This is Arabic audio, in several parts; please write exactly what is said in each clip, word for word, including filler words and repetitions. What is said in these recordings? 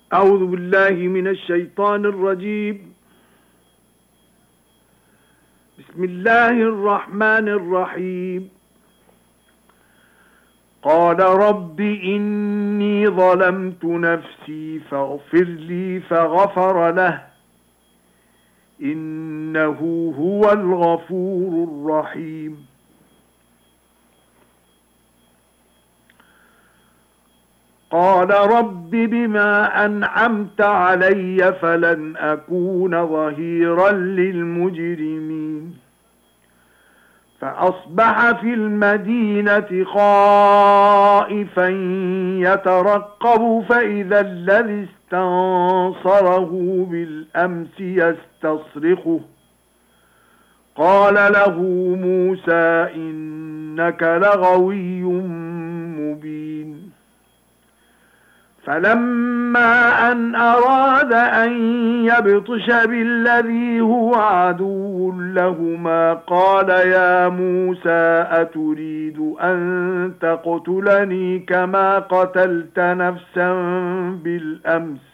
أعوذ بالله من الشيطان الرجيم. بسم الله الرحمن الرحيم. قال رب إني ظلمت نفسي فاغفر لي فغفر له إنه هو الغفور الرحيم. قال رب بما أنعمت علي فلن أكون ظهيرا للمجرمين. فأصبح في المدينة خائفا يترقب فإذا الذي استنصره بالأمس يستصرخه قال له موسى إنك لغوي مبين. فلما أن أراد أن يبطش بالذي هو عدو لهما قال يا موسى أتريد أن تقتلني كما قتلت نفسا بالأمس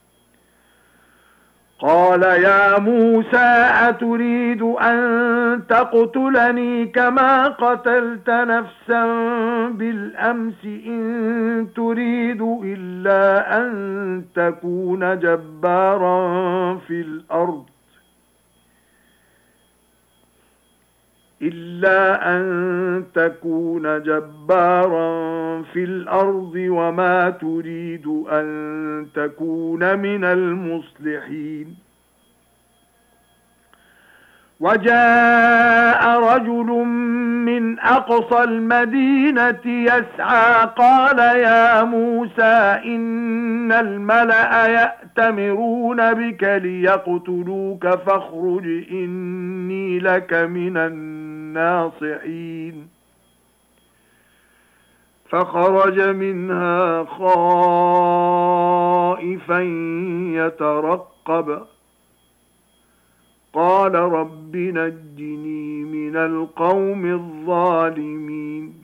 قال يا موسى أتريد أن تقتلني كما قتلت نفسا بالأمس إن تريد إلا أن تكون جبارا في الأرض إلا أن تكون جبارا في الأرض وما تريد أن تكون من المصلحين. وجاء رجل من أقصى المدينة يسعى قال يا موسى إن الملأ يأتمرون بك ليقتلوك فاخرج إني لك من الناصحين. فخرج منها خائفا يترقب قال رب نجني من القوم الظالمين.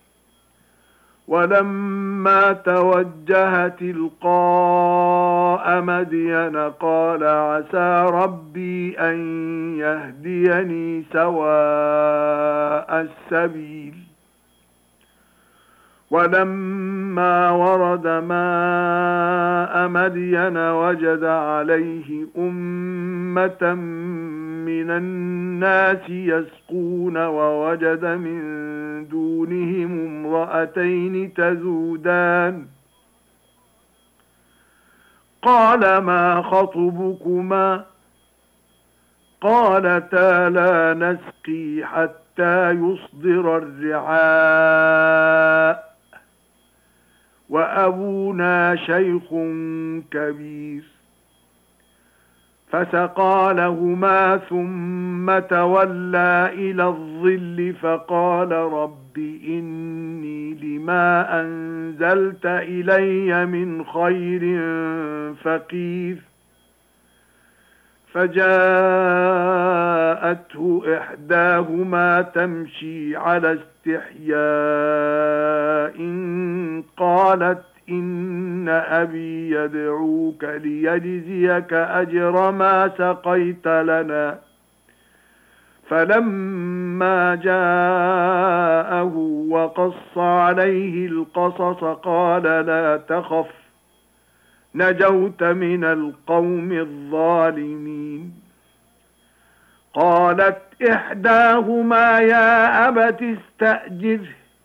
ولما توجه تلقاء مدين قال عسى ربي أن يهديني سواء السبيل. ولما ورد ماء مدين وجد عليه أمة من الناس يسقون ووجد من دونهم امرأتين تذودان قال ما خطبكما قالتا لا نسقي حتى يصدر الرعاء وأبونا شيخ كبير. فسقى لهما ثم تولى إلى الظل فقال رب إني لما أنزلت إلي من خير فقير. فجاءته إحداهما تمشي على استحياء قالت إن أبي يدعوك ليجزيك أجر ما سقيت لنا. فلما جاءه وقص عليه القصص قال لا تخف نجوت من القوم الظالمين. قالت إحداهما يا أبت استأجره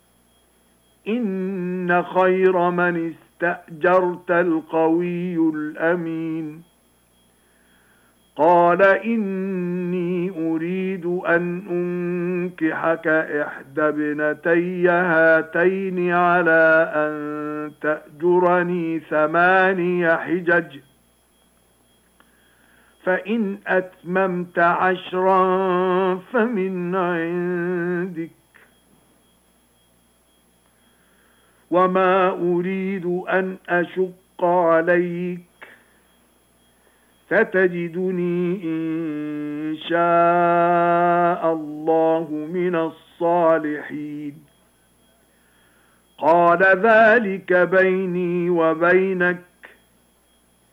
إن خير من استأجرت القوي الأمين. قال إني أريد أن أنكحك إحدى ابنتي هاتين على أن تأجرني ثماني حجج فإن أتممت عشرا فمن عندك وما أريد أن أشق عليك ستجدني إن شاء الله من الصالحين. قال ذلك بيني وبينك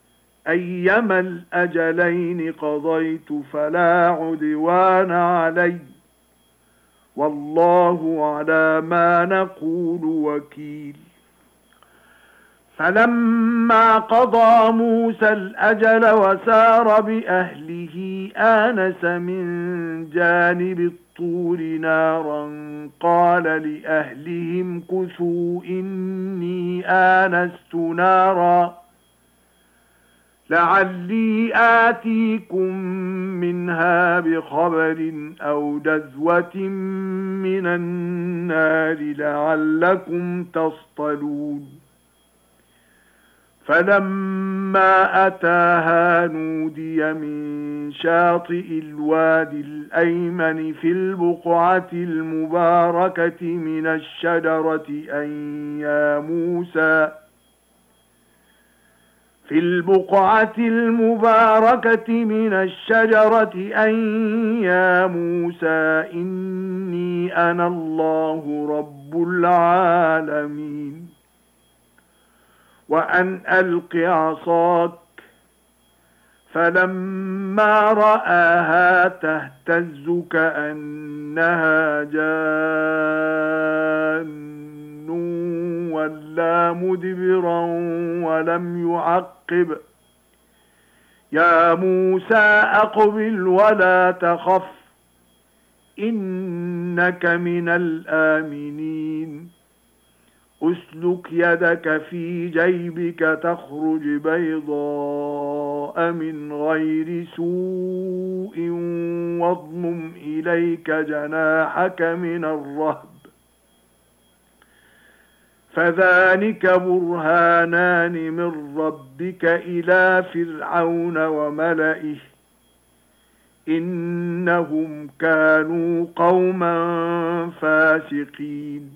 أيما الأجلين قضيت فلا عدوان علي والله على ما نقول وكيل فلما قضى موسى الأجل وسار بأهله آنس من جانب الطور نارا قال لأهلهم كثوا إني آنست نارا لعلي آتيكم منها بخبر أو جذوة من النار لعلكم تصطلون فلما أتاها نودي من شاطئ الوادي الأيمن في البقعة المباركة من الشجرة أن يا موسى في البقعة المباركة من الشجرة أن يا موسى إني أنا الله رب العالمين وأن ألق عصاك فلما رآها تهتز كأنها جان ولا مدبرا ولم يعقب يا موسى أقبل ولا تخف إنك من الآمنين أسلك يدك في جيبك تخرج بيضاء من غير سوء واضمم إليك جناحك من الرهب فذلك برهانان من ربك إلى فرعون وملئه إنهم كانوا قوما فاسقين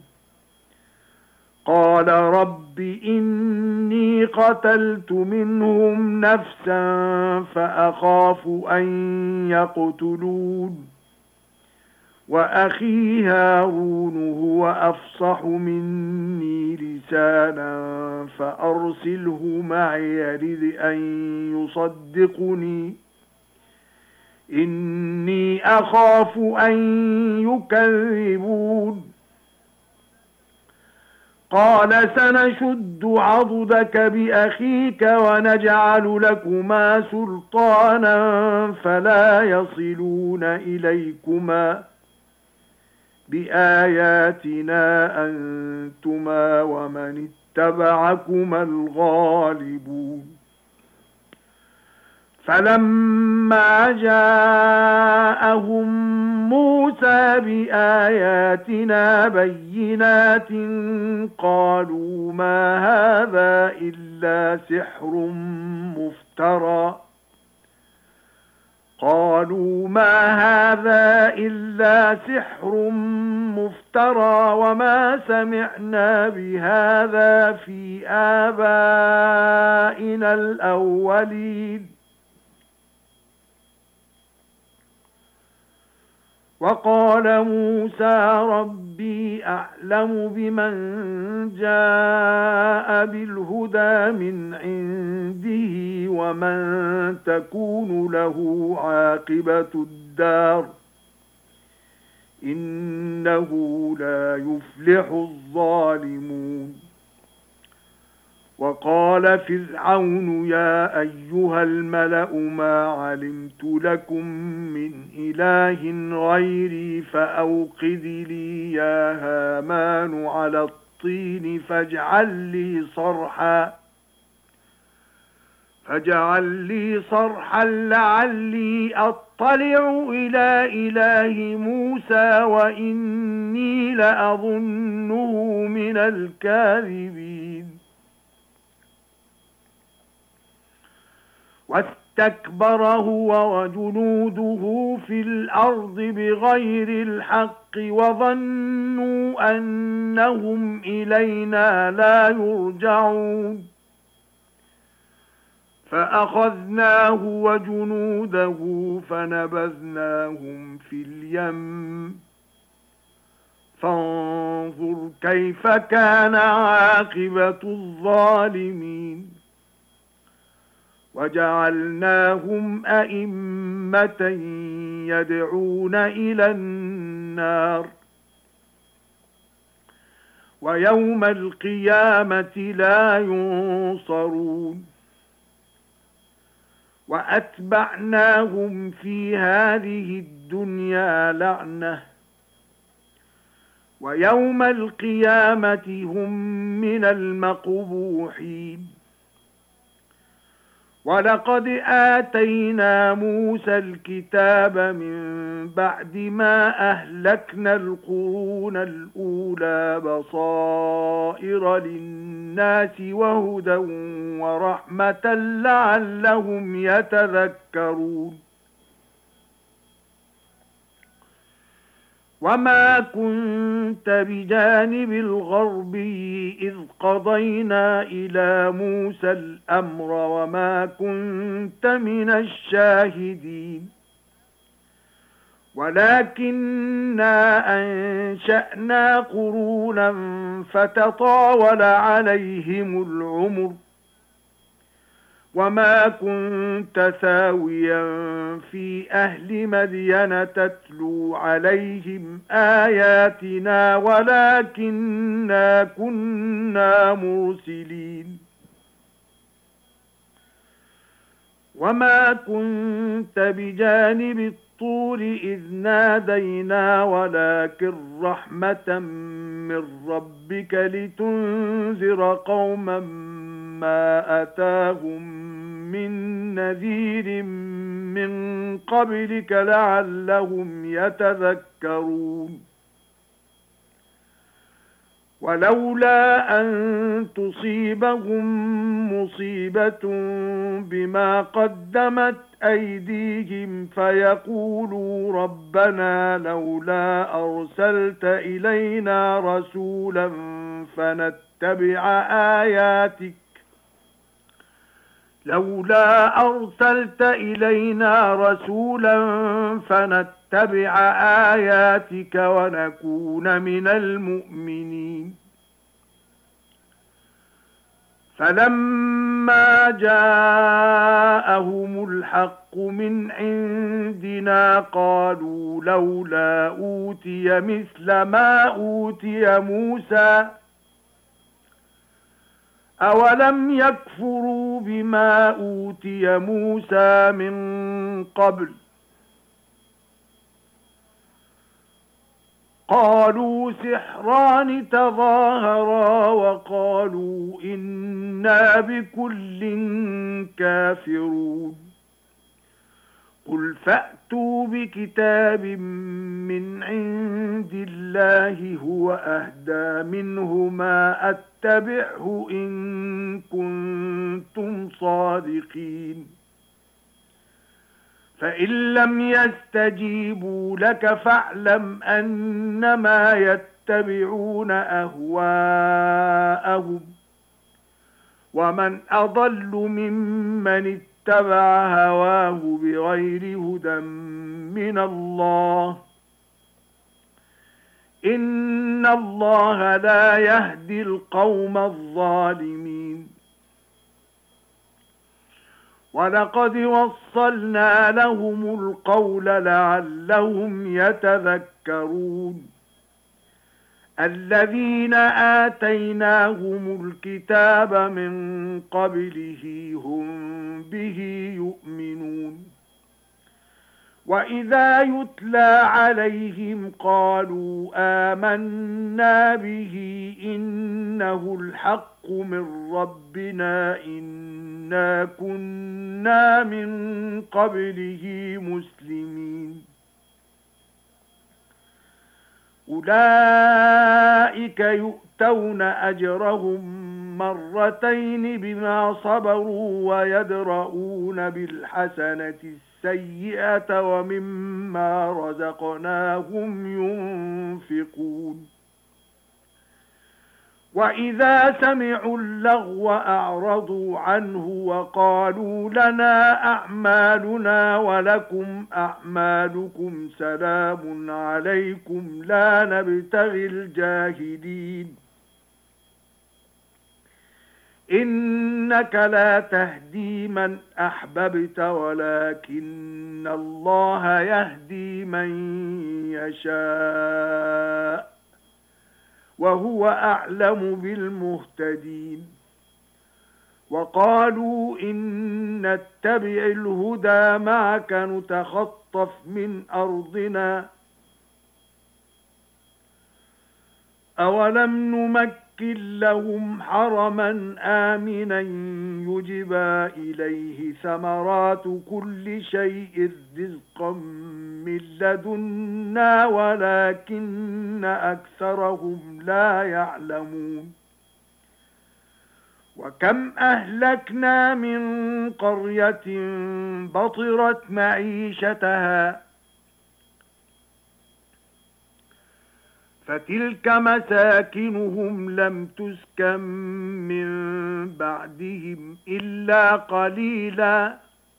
قال رب إني قتلت منهم نفسا فأخاف أن يقتلون وأخي هارون هو أفصح مني لسانا فأرسله معي يرد أن يصدقني إني أخاف أن يكذبون قال سنشد عضدك بأخيك ونجعل لكما سلطانا فلا يصلون إليكما بآياتنا أنتما ومن اتبعكما الغالبون فلما جاءهم موسى بآياتنا بينات قالوا ما هذا إلا سحر مفترى قالوا ما هذا إلا سحر مفترى وما سمعنا بهذا في آبائنا الأولين وقال موسى ربي أعلم بمن جاء بالهدى من عنده ومن تكون له عاقبة الدار إنه لا يفلح الظالمون وقال فرعون يا أيها الملأ ما علمت لكم من إله غيري فأوقد لي يا هامان على الطين فاجعل لي صرحا فاجعل لي صرحا لعلي أطلع إلى إله موسى وإني لأظنه من الكاذبين واستكبر هو وجنوده في الأرض بغير الحق وظنوا أنهم إلينا لا يرجعون فأخذناه وجنوده فنبذناهم في اليم فانظر كيف كان عاقبة الظالمين وجعلناهم أئمة يدعون إلى النار ويوم القيامة لا ينصرون وأتبعناهم في هذه الدنيا لعنة ويوم القيامة هم من المقبوحين ولقد آتينا موسى الكتاب من بعد ما أهلكنا القرون الأولى بصائر للناس وهدى ورحمة لعلهم يتذكرون وما كنت بجانب الغربي إذ قضينا إلى موسى الأمر وما كنت من الشاهدين ولكننا أنشأنا قرونا فتطاول عليهم العمر وما كنت ثاويا في أهل مدين تتلو عليهم آياتنا ولكننا كنا مرسلين وما كنت بجانب الطور إذ نادينا ولكن رحمة من ربك لتنذر قوما ما أتاهم من نذير من قبلك لعلهم يتذكرون ولولا أن تصيبهم مصيبة بما قدمت أيديهم فيقولوا ربنا لولا أرسلت إلينا رسولا فنتبع آياتك لولا أرسلت إلينا رسولا فنتبع آياتك ونكون من المؤمنين فلما جاءهم الحق من عندنا قالوا لولا أوتي مثل ما أوتي موسى أولم يكفروا بما أوتي موسى من قبل قالوا سحران تظاهرا وقالوا إنا بكل كافرون قل فأتوا بكتاب من عند الله هو أهدى منه ما أتبعه إن كنتم صادقين فإن لم يستجيبوا لك فاعلم أنما يتبعون أهواءهم ومن أضل ممن اتبع هواه بغير هدى من الله إن الله لا يهدي القوم الظالمين ولقد وصلنا لهم القول لعلهم يتذكرون الذين آتيناهم الكتاب من قبله هم به يؤمنون وإذا يتلى عليهم قالوا آمنا به إنه الحق من ربنا إنا كنا من قبله مسلمين أولئك يؤتون أجرهم مرتين بما صبروا ويدرؤون بالحسنة السيئة ومما رزقناهم ينفقون وإذا سمعوا اللغو أعرضوا عنه وقالوا لنا أعمالنا ولكم أعمالكم سلام عليكم لا نبتغي الجاهلين إنك لا تهدي من أحببت ولكن الله يهدي من يشاء وهو أعلم بالمهتدين وقالوا إن نتبع الهدى معك نتخطف من أرضنا أولم نمكن لهم حرما آمنا يجبى إليه ثمرات كل شيء رزقا من لدنا ولكن أكثرهم لا يعلمون وكم أهلكنا من قرية بطرت معيشتها فتلك مساكنهم لم تسكن من بعدهم إلا قليلا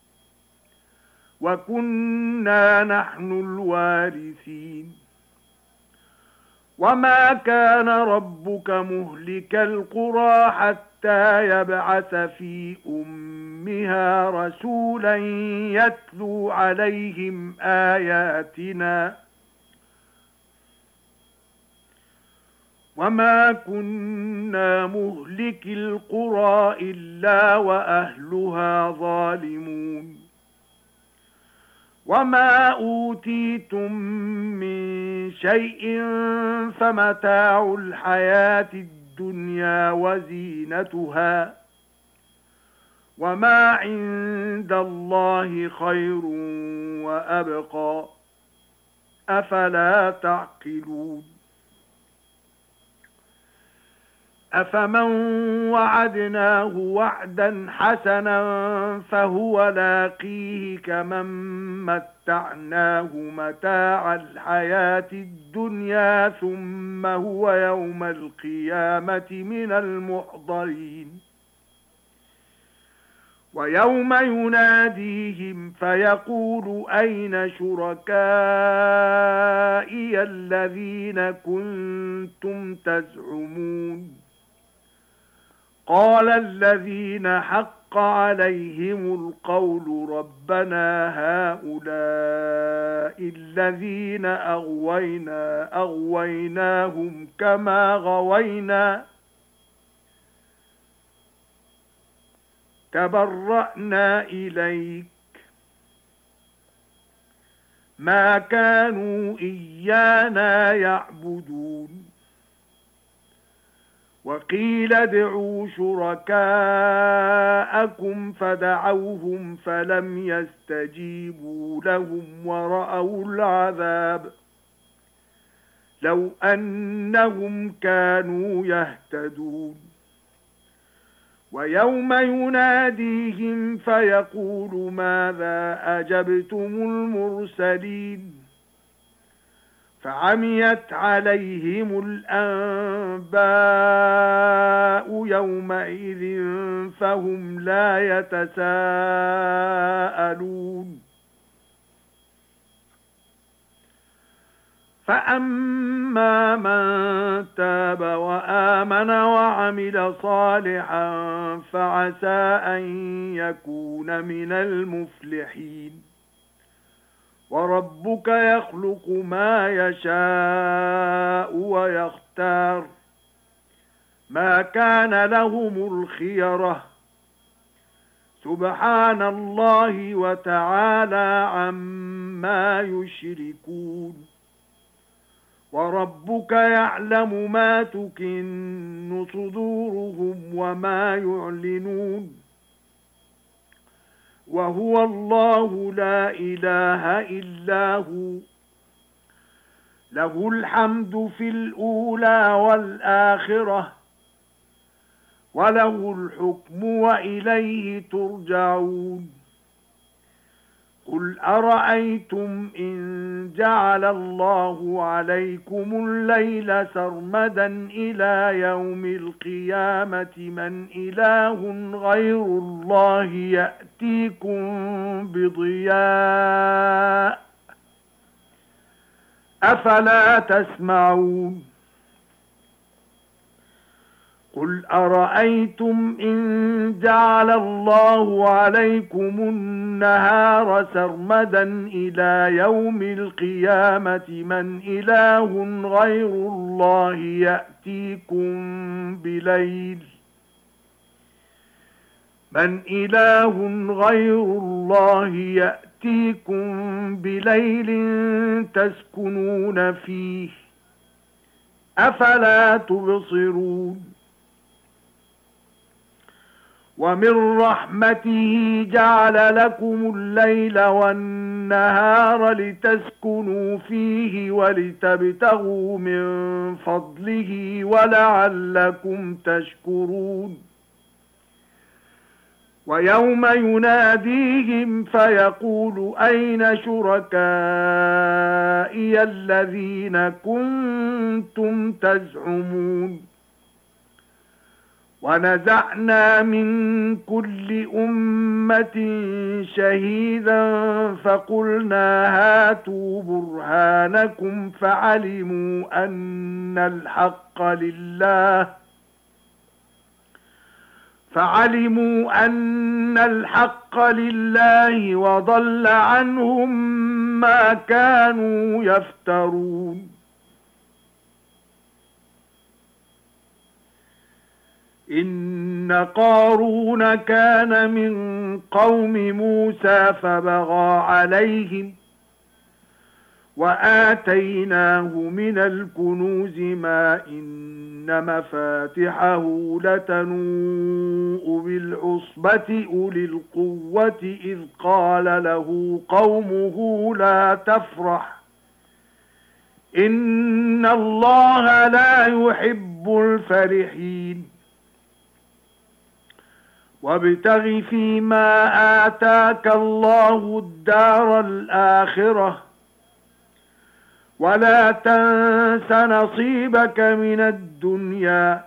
وكنا نحن الوارثين وما كان ربك مهلك القرى حتى يبعث في أمها رسولا يتلو عليهم آياتنا وما كنا مهلك القرى إلا وأهلها ظالمون وما أوتيتم من شيء فمتاع الحياة الدنيا وزينتها وما عند الله خير وأبقى أفلا تعقلون أفمن وعدناه وعدا حسنا فهو لاقيه كمن متعناه متاع الحياة الدنيا ثم هو يوم القيامة من المحضرين ويوم يناديهم فيقول أين شركائي الذين كنتم تزعمون قال الذين حق عليهم القول ربنا هؤلاء الذين أغوينا أغويناهم كما غوينا تبرأنا إليك ما كانوا إيانا يعبدون وقيل ادعوا شركاءكم فدعوهم فلم يستجيبوا لهم ورأوا العذاب لو أنهم كانوا يهتدون ويوم يناديهم فيقول ماذا أجبتم المرسلين فعميت عليهم الأنباء يومئذ فهم لا يتساءلون فأما من تاب وآمن وعمل صالحا فعسى أن يكون من المفلحين وربك يخلق ما يشاء ويختار ما كان لهم الخيرة سبحان الله وتعالى عما يشركون وربك يعلم ما تكن صدورهم وما يعلنون وهو الله لا إله إلا هو له الحمد في الأولى والآخرة وله الحكم وإليه ترجعون قل أرأيتم إن جعل الله عليكم الليل سرمدا إلى يوم القيامة من إله غير الله يأتيكم بضياء أفلا تسمعون قُلْ أَرَأَيْتُمْ إِنْ جَعَلَ اللَّهُ عَلَيْكُمُ النَّهَارَ سَرْمَدًا إِلَى يَوْمِ الْقِيَامَةِ مَنْ إِلَٰهٌ غَيْرُ اللَّهِ يَأْتِيكُمْ بِلَيْلٍ مَنْ إِلَٰهٌ غَيْرُ اللَّهِ يَأْتِيكُمْ بِلَيْلٍ تَسْكُنُونَ فِيهِ أَفَلَا تُبْصِرُونَ وَمِنْ رَحْمَتِهِ جَعَلَ لَكُمُ اللَّيْلَ وَالنَّهَارَ لِتَسْكُنُوا فِيهِ وَلِتَبْتَغُوا مِنْ فَضْلِهِ وَلَعَلَّكُمْ تَشْكُرُونَ وَيَوْمَ يُنَادِيهِمْ فَيَقُولُ أَيْنَ شُرَكَائِيَ الَّذِينَ كُنْتُمْ تَزْعُمُونَ وَنَزَعْنَا مِنْ كُلِّ أُمَّةٍ شَهِيدًا فَقُلْنَا هَاتُوا بُرْهَانَكُمْ فَعَلِمُوا أَنَّ الْحَقَّ لِلَّهِ فَعَلِمُوا أَنَّ الْحَقَّ لِلَّهِ وَضَلَّ عَنْهُمْ مَا كَانُوا يَفْتَرُونَ إِنَّ قَارُونَ كَانَ مِنْ قَوْمِ مُوسَى فَبَغَى عَلَيْهِمْ وَآتَيْنَاهُ مِنَ الْكُنُوزِ مَا إِنَّ مَفَاتِحَهُ لَتَنُوءُ بِالْعُصْبَةِ أُولِي الْقُوَّةِ إِذْ قَالَ لَهُ قَوْمُهُ لَا تَفْرَحْ إِنَّ اللَّهَ لَا يُحِبُّ الْفَرِحِينَ وَابْتَغِ فِيمَا آتَاكَ اللَّهُ الدَّارَ الْآخِرَةَ وَلَا تَنسَ نَصِيبَكَ مِنَ الدُّنْيَا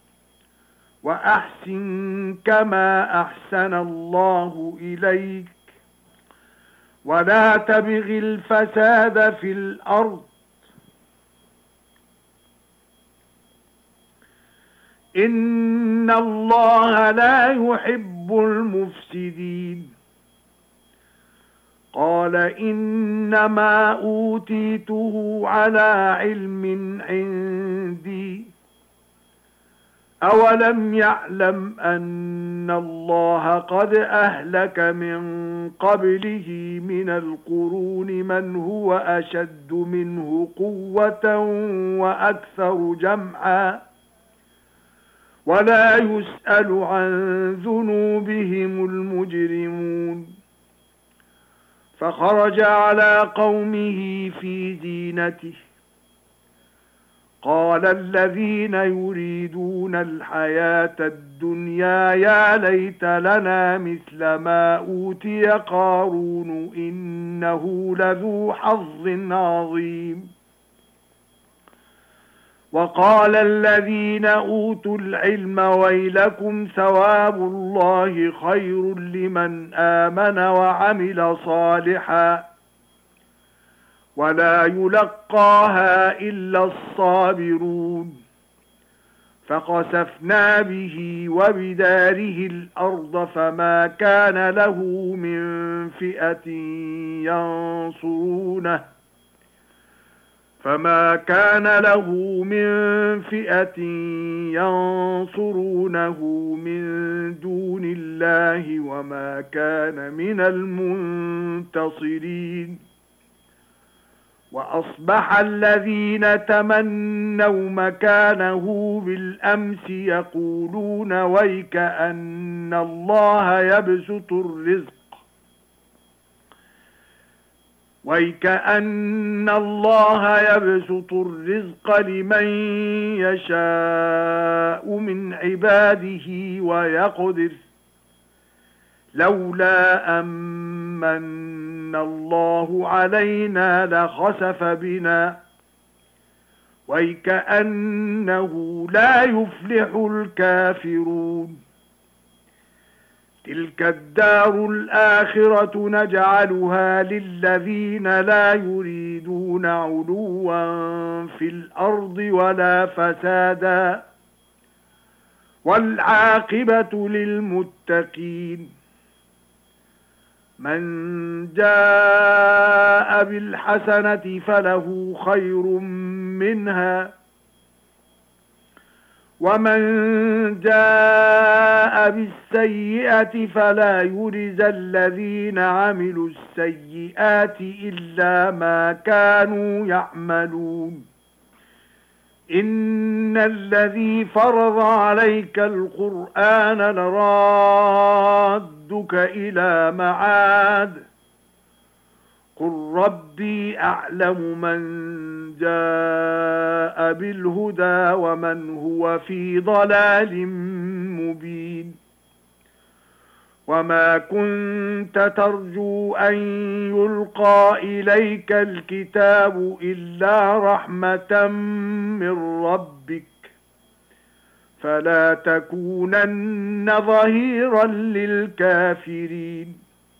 وَأَحْسِنْ كَمَا أَحْسَنَ اللَّهُ إِلَيْكَ وَلَا تَبْغِ الْفَسَادَ فِي الْأَرْضِ إِنَّ اللَّهَ لَا يُحِبُّ الْمُفْسِدِينَ قَالَ إِنَّمَا أُوتِيتُهُ عَلَى عِلْمٍ عِندِي أَوَلَمْ يَعْلَمْ أَنَّ اللَّهَ قَدْ أَهْلَكَ مِنْ قَبْلِهِ مِنَ الْقُرُونِ مَنْ هُوَ أَشَدُّ مِنْهُ قُوَّةً وَأَكْثَرُ جَمْعًا وَلَا يُسْأَلُ عَنْ ذُنُوبِهِمُ الْمُجْرِمُونَ فَخَرَجَ عَلَى قَوْمِهِ فِي زِينَتِهِ قَالَ الَّذِينَ يُرِيدُونَ الْحَيَاةَ الدُّنْيَا يَا لَيْتَ لَنَا مِثْلَ مَا أُوتِيَ قَارُونُ إِنَّهُ لَذُو حَظٍّ عَظِيمٍ وَقَالَ الَّذِينَ أُوتُوا الْعِلْمَ وَيْلَكُمْ ثَوَابُ اللَّهِ خَيْرٌ لِمَنْ آمَنَ وَعَمِلَ صَالِحًا وَلَا يُلَقَّاهَا إِلَّا الصَّابِرُونَ فَخَسَفْنَا بِهِ وَبِدَارِهِ الْأَرْضَ فَمَا كَانَ لَهُ مِنْ فِئَةٍ يَنْصُرُونَهُ فَمَا كَانَ لَهُ مِنْ فِئَةٍ يَنْصُرُونَهُ مِنْ دُونِ اللَّهِ وَمَا كَانَ مِنَ الْمُنْتَصِرِينَ وَأَصْبَحَ الَّذِينَ تَمَنَّوْا مَكَانَهُ بِالْأَمْسِ يَقُولُونَ وَيْكَأَنَّ اللَّهَ يَبْسُطُ الرِّزْقَ وَيْكَأَنَّ اللَّهَ يَبْسُطُ الرِّزْقَ لِمَن يَشَاءُ مِنْ عِبَادِهِ وَيَقْدِرُ لَوْلَا أَمَّنَّ اللَّهُ عَلَيْنَا لَخَسَفَ بِنَا وَيْكَأَنَّهُ لَا يُفْلِحُ الْكَافِرُونَ تِلْكَ الدَّارُ الْآخِرَةُ نَجْعَلُهَا لِلَّذِينَ لَا يُرِيدُونَ عُلُوًّا فِي الْأَرْضِ وَلَا فَسَادًا والعاقبة للمتقين. من جاء بالحسنة فله خير منها ومن جاء بالسيئة فلا يجزى الذين عملوا السيئات إلا ما كانوا يعملون. إن الذي فرض عليك القرآن لرادك إلى معاد قل ربي أعلم من جاء بالهدى ومن هو في ضلال مبين. وما كنت ترجو أن يلقى إليك الكتاب إلا رحمة من ربك فلا تكونن ظهيرا للكافرين.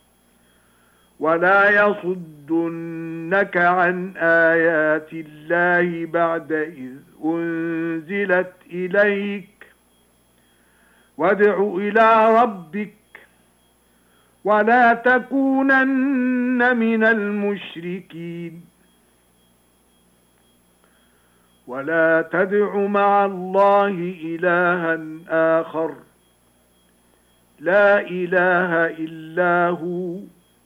ولا يصدنك عن آيات الله بعد إذ أنزلت إليك وادع إلى ربك ولا تكونن من المشركين. ولا تدع مع الله إلها آخر لا إله إلا هو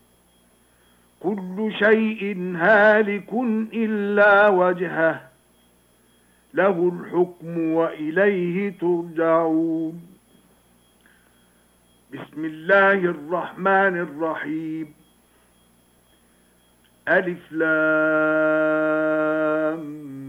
كل شيء هالك إلا وجهه له الحكم وإليه ترجعون. بسم الله الرحمن الرحيم. ألف لام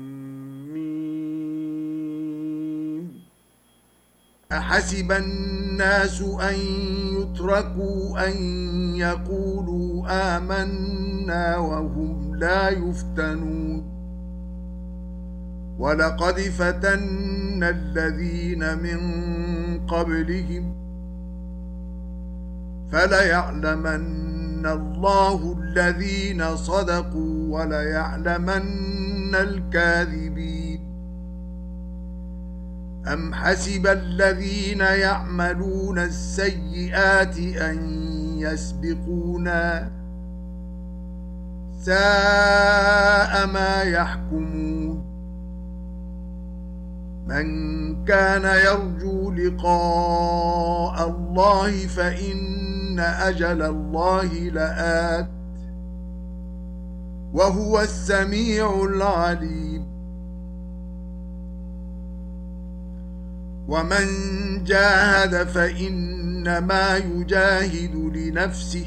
ميم. أحسب الناس أن يتركوا أن يقولوا آمنا وهم لا يفتنون. ولقد فتنا الذين من قبلهم فليعلمن الله الذين صدقوا وليعلمن الكاذبين. أم حسب الذين يعملون السيئات أن يسبقونا ساء ما يحكمون. من كان يرجو لقاء الله فإن أجل الله لآت وهو السميع العليم. ومن جاهد فإنما يجاهد لنفسه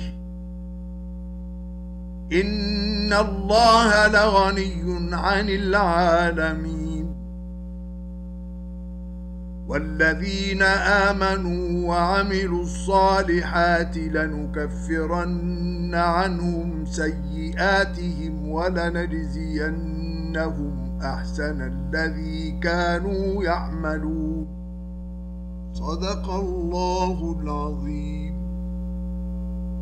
إن الله لغني عن العالمين. والذين آمنوا وعملوا الصالحات لنكفرن عنهم سيئاتهم ولنجزينهم أحسن الذي كانوا يعملون. صدق الله العظيم.